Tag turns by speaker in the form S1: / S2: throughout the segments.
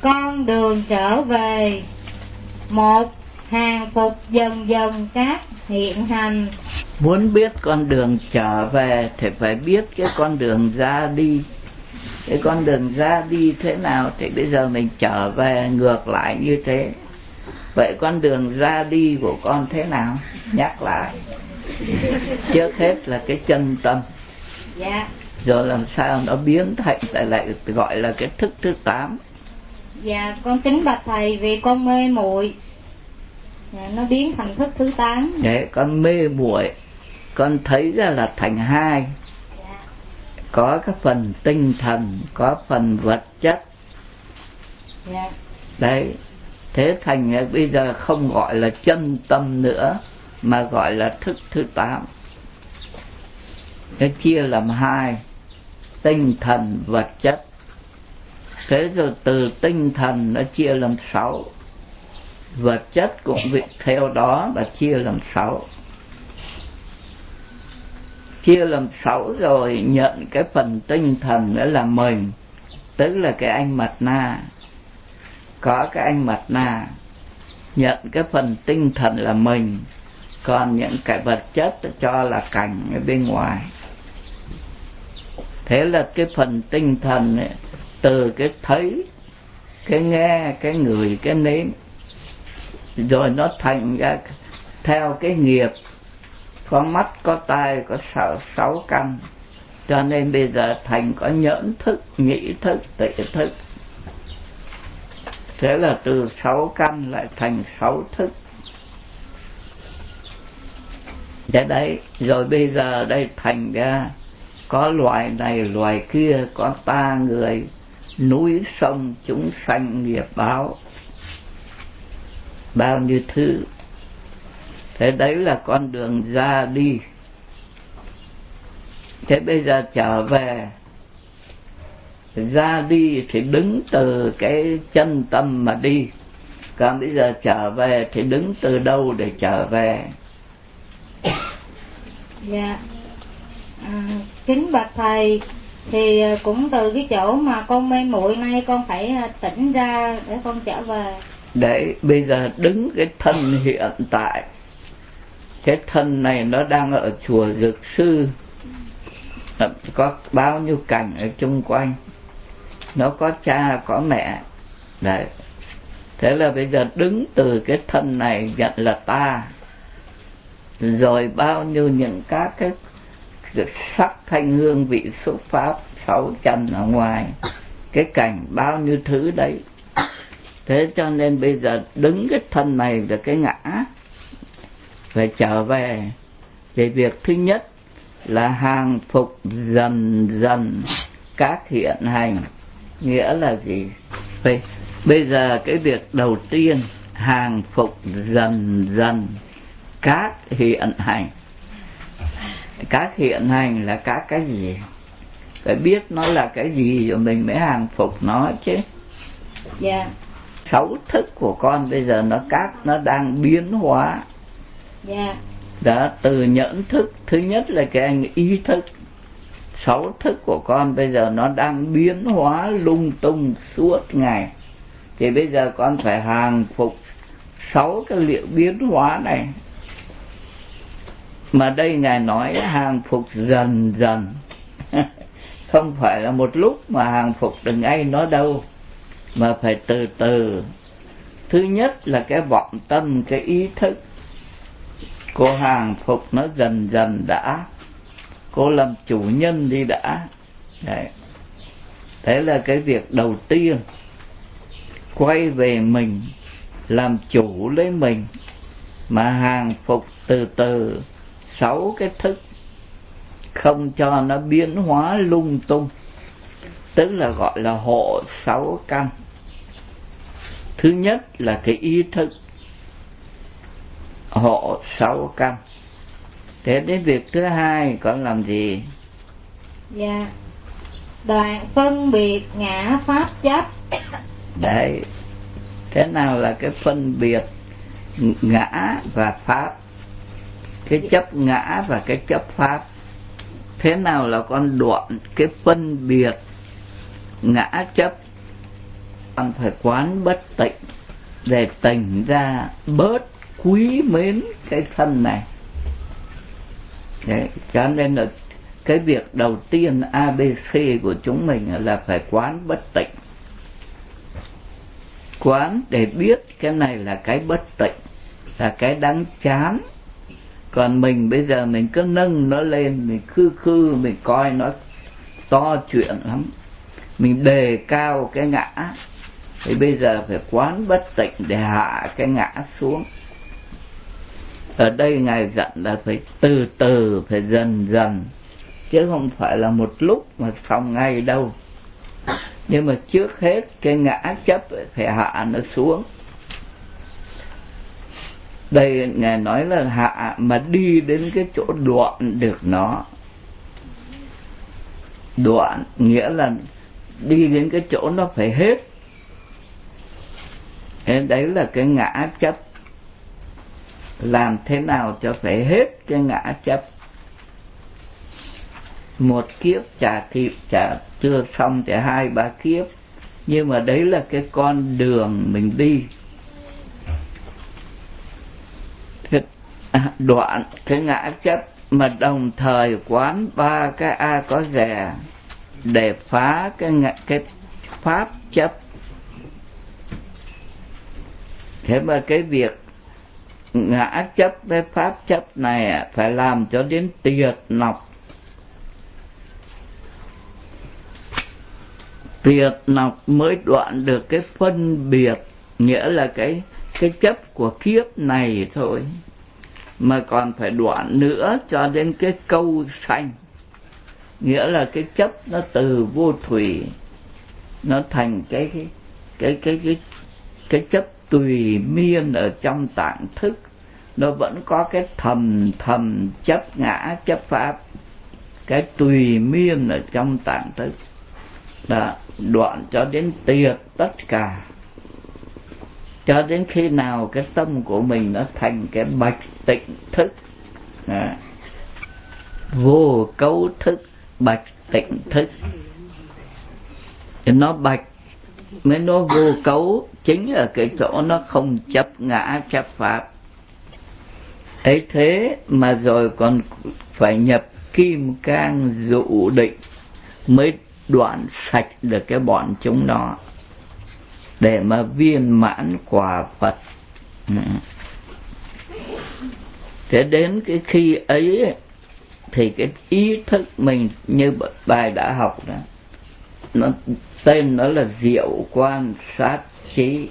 S1: con đường trở về. Một, hàng phục dần dần các hiện hành.
S2: Muốn biết con đường trở về thì phải biết cái con đường ra đi. Cái con đường ra đi thế nào thì bây giờ mình trở về ngược lại như thế. Vậy con đường ra đi của con thế nào? Nhắc lại. Trước hết là cái chân tâm.
S1: Dạ.
S2: Rồi làm sao nó biến thành lại gọi là cái thức thứ 8.
S1: Dạ, con kính bạch thầy vì con mê muội. Dạ, nó biến thành thức thứ 8.
S2: Đấy, con mê muội, con thấy ra là thành hai.
S1: Dạ.
S2: Có cái phần tinh thần, có phần vật chất.
S1: Dạ.
S2: Đấy, thế thành bây giờ không gọi là chân tâm nữa, mà gọi là thức thứ 8. Nó chia làm hai, tinh thần, vật chất. Thế rồi từ tinh thần nó chia làm 6, vật chất cũng bị theo đó và chia làm 6. Chia làm 6 rồi nhận cái phần tinh thần nữa là mình, tức là cái anh mặt na. Có cái anh mặt na nhận cái phần tinh thần là mình, còn những cái vật chất cho là cảnh ở bên ngoài. Thế là cái phần tinh thần ấy, từ cái thấy, cái nghe, cái ngửi, cái nếm, rồi nó thành ra theo cái nghiệp. Có mắt, có tai, có 6 căn. Cho nên bây giờ thành có nhẫn thức, nhĩ thức, tị thức. Thế là từ 6 căn lại thành 6 thức. Thế đấy, rồi bây giờ đây thành ra có loài này, loài kia, có ta người, núi sông, chúng sanh, nghiệp báo, bao nhiêu thứ. Thế đấy là con đường ra đi. Thế bây giờ trở về, ra đi thì đứng từ cái chân tâm mà đi. Còn bây giờ trở về thì đứng từ đâu để trở về?
S1: Dạ. Kính bạch thầy, thì cũng từ cái chỗ mà con mê muội nay con phải tỉnh ra để con trở về.
S2: Đấy, bây giờ đứng cái thân hiện tại. Cái thân này nó đang ở chùa Dược Sư, có bao nhiêu cảnh ở chung quanh, nó có cha có mẹ. Đấy, thế là bây giờ đứng từ cái thân này nhận là ta, rồi bao nhiêu những các cái sắc thanh hương vị xúc pháp 6 trần ở ngoài, cái cảnh bao nhiêu thứ đấy. Thế cho nên bây giờ đứng cái thân này là cái ngã, phải trở về. Về việc thứ nhất là hàng phục dần dần các hiện hành. Nghĩa là gì? Bây giờ cái việc đầu tiên, hàng phục dần dần các hiện hành. Các hiện hành là các cái gì? Phải biết nó là cái gì rồi mình mới hàng phục nó chứ.
S1: Dạ.
S2: 6 thức của con bây giờ nó đang biến hóa.
S1: Dạ.
S2: Đó, từ nhẫn thức, thứ nhất là cái anh ý thức. 6 thức của con bây giờ nó đang biến hóa lung tung suốt ngày. Thì bây giờ con phải hàng phục 6 cái liệu biến hóa này. Mà đây Ngài nói hàng phục dần dần. Không phải là một lúc mà hàng phục được ngay nó đâu, mà phải từ từ. Thứ nhất là cái vọng tâm, cái ý thức. Cô hàng phục nó dần dần đã. Cô làm chủ nhân đi đã. Đấy. Thế là cái việc đầu tiên. Quay về mình, làm chủ lấy mình, mà hàng phục từ từ 6 cái thức, không cho nó biến hóa lung tung. Tức là gọi là hộ 6 căn. Thứ nhất là cái ý thức, hộ 6 căn. Thế đến việc thứ hai con làm gì?
S1: Dạ. Đoạn phân biệt ngã pháp chấp.
S2: Đấy. Thế nào là cái phân biệt ngã và pháp? Cái chấp ngã và cái chấp pháp. Thế nào là con đoạn cái phân biệt ngã chấp bạn phải quán bất tịnh để tỉnh ra bớt quý mến cái thân này. Đấy, cho nên là cái việc đầu tiên ABC của chúng mình là phải quán bất tịnh. Quán để biết cái này là cái bất tịnh, là cái đáng chán. Còn mình bây giờ mình cứ nâng nó lên, mình khư mình coi nó to chuyện lắm, mình đề cao cái ngã. Thì bây giờ phải quán bất tịnh để hạ cái ngã xuống. Ở đây Ngài dặn là phải từ từ, phải dần dần, chứ không phải là một lúc mà xong ngay đâu. Nhưng mà trước hết cái ngã chấp phải hạ nó xuống. Đây Ngài nói là hạ mà đi đến cái chỗ đoạn được nó. Đoạn nghĩa là đi đến cái chỗ nó phải hết. Thế đấy là cái ngã chấp. Làm thế nào cho phải hết cái ngã chấp. Một kiếp trả thịt trả chưa xong thì 2-3 kiếp. Nhưng mà đấy là cái con đường mình đi. Đoạn cái ngã chấp mà đồng thời quán 3 cái A có rè để phá cái pháp chấp. Thế mà cái việc ngã chấp với pháp chấp này phải làm cho đến tuyệt nọc. Tuyệt nọc mới đoạn được cái phân biệt, nghĩa là cái chấp của kiếp này thôi. Mà còn phải đoạn nữa cho đến cái câu sanh, nghĩa là cái chấp nó từ vô thủy nó thành cái chấp tùy miên ở trong tạng thức. Nó vẫn có cái thầm chấp ngã chấp pháp, cái tùy miên ở trong tạng thức. Đó, đoạn cho đến tuyệt tất cả, cho đến khi nào cái tâm của mình nó thành cái bạch tịnh thức. Đó, vô cấu thức, bạch tịnh thức. Nó bạch mới nó vô cấu, chính ở cái chỗ nó không chấp ngã chấp pháp. Ấy thế mà rồi còn phải nhập kim cang dụ định mới đoạn sạch được cái bọn chúng nó, để mà viên mãn quả Phật. Thế đến cái khi ấy thì cái ý thức mình như bài đã học đó, nó tên nó là diệu quan sát trí.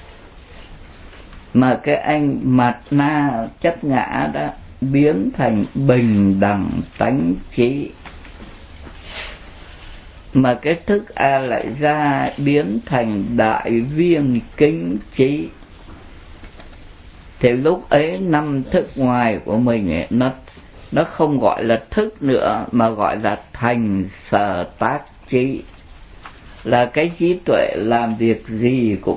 S2: Mà cái anh mạt na chấp ngã đó biến thành bình đẳng tánh trí. Mà cái thức A lại ra biến thành đại viên kính trí. Thì lúc ấy 5 thức ngoài của mình ấy, nó không gọi là thức nữa mà gọi là thành sở tác trí. Là cái trí tuệ làm việc gì cũng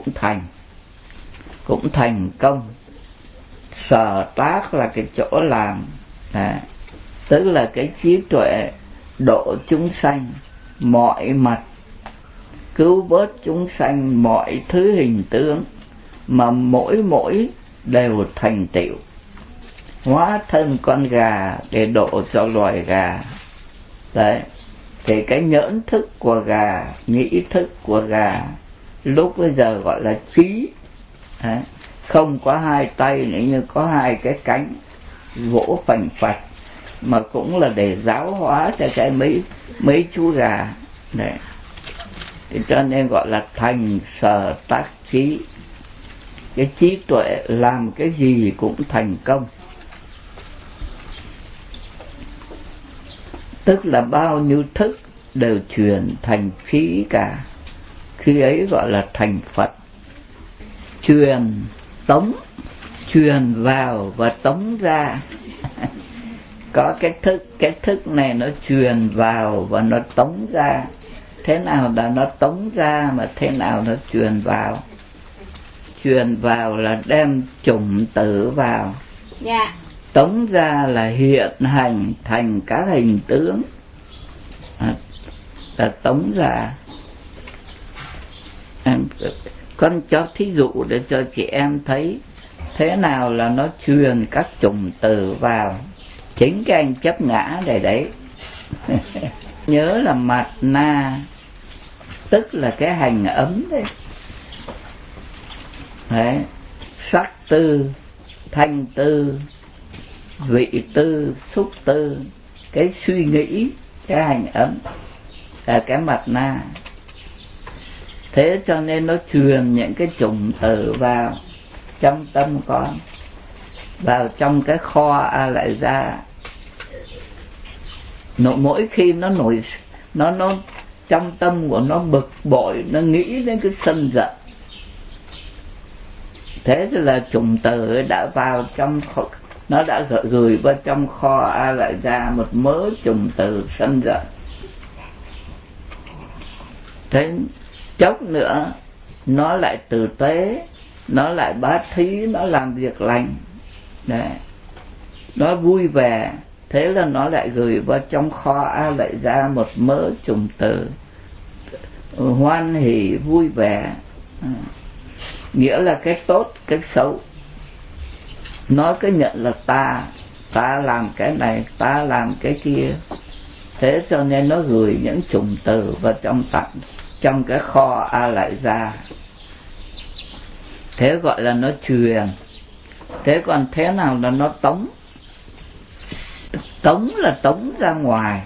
S2: thành công. Sở tác là cái chỗ làm, tức là cái trí tuệ độ chúng sanh mọi mặt, cứu vớt chúng sanh mọi thứ hình tướng, mà mỗi đều thành tựu. Hóa thân con gà để độ cho loài gà. Đấy, thì cái nhẫn thức của gà, nghĩ thức của gà lúc bây giờ gọi là trí. Đấy, không có 2 tay nữa nhưng có 2 cái cánh vỗ phành phạch, mà cũng là để giáo hóa cho cái mấy chú gà. Đấy, thì cho nên gọi là thành sở tác trí. Cái trí tuệ làm cái gì cũng thành công, tức là bao nhiêu thức đều chuyển thành trí cả. Khi ấy gọi là thành Phật. Truyền tống, truyền vào và tống ra. Có cái thức này nó truyền vào và nó tống ra. Thế nào là nó tống ra mà thế nào nó truyền vào? Truyền vào là đem chủng tử vào.
S1: Dạ.
S2: Tống ra là hiện hành thành các hình tướng. Là tống ra. con cho thí dụ để cho chị em thấy thế nào là nó truyền các chủng từ vào chính cái anh chấp ngã này đấy. Nhớ là mạt na tức là cái hành ấm đấy. Đấy, sắc tư, thanh tư, vị tư, xúc tư, cái suy nghĩ, cái hành ấm là cái mạt na. Thế cho nên nó truyền những cái chủng tử vào trong tâm con, vào trong cái kho A Lại Gia. Mỗi khi nó nổi, nó trong tâm của nó bực bội, nó nghĩ đến cái sân giận, thế thì là chủng tử đã vào trong, nó đã gửi vào trong kho A Lại Gia một mớ chủng tử sân giận. Thế chốc nữa nó lại tử tế, nó lại bá thí, nó làm việc lành. Đấy, nó vui vẻ, thế là nó lại gửi vào trong kho A Lại Gia một mớ chủng tử hoan hỷ, vui vẻ. Nghĩa là cái tốt, cái xấu. Nó cứ nhận là ta làm cái này, ta làm cái kia. Thế cho nên nó gửi những chủng tử vào trong cái kho A Lại Gia. Thế gọi là nó truyền. Thế còn thế nào là nó tống? Tống là tống ra ngoài,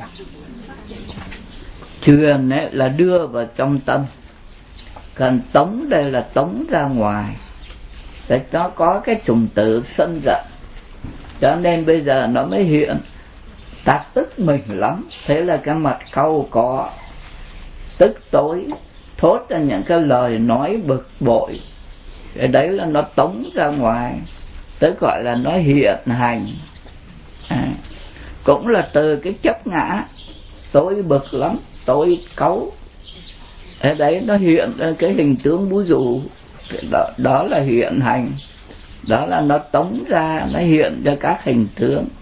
S2: truyền ấy là đưa vào trong tâm, còn tống đây là tống ra ngoài. Để nó có cái chủng tử sân giận, cho nên bây giờ nó mới hiện ta tức mình lắm. Thế là cái mặt cau có, tức tối, thốt ra những cái lời nói bực bội. Cái đấy là nó tống ra ngoài, tới gọi là nó hiện hành. Cũng là từ cái chấp ngã, tôi bực lắm, tôi cáu, ở đấy nó hiện ra cái hình tướng búa rủ. Đó là hiện hành, đó là nó tống ra, nó hiện ra các hình tướng.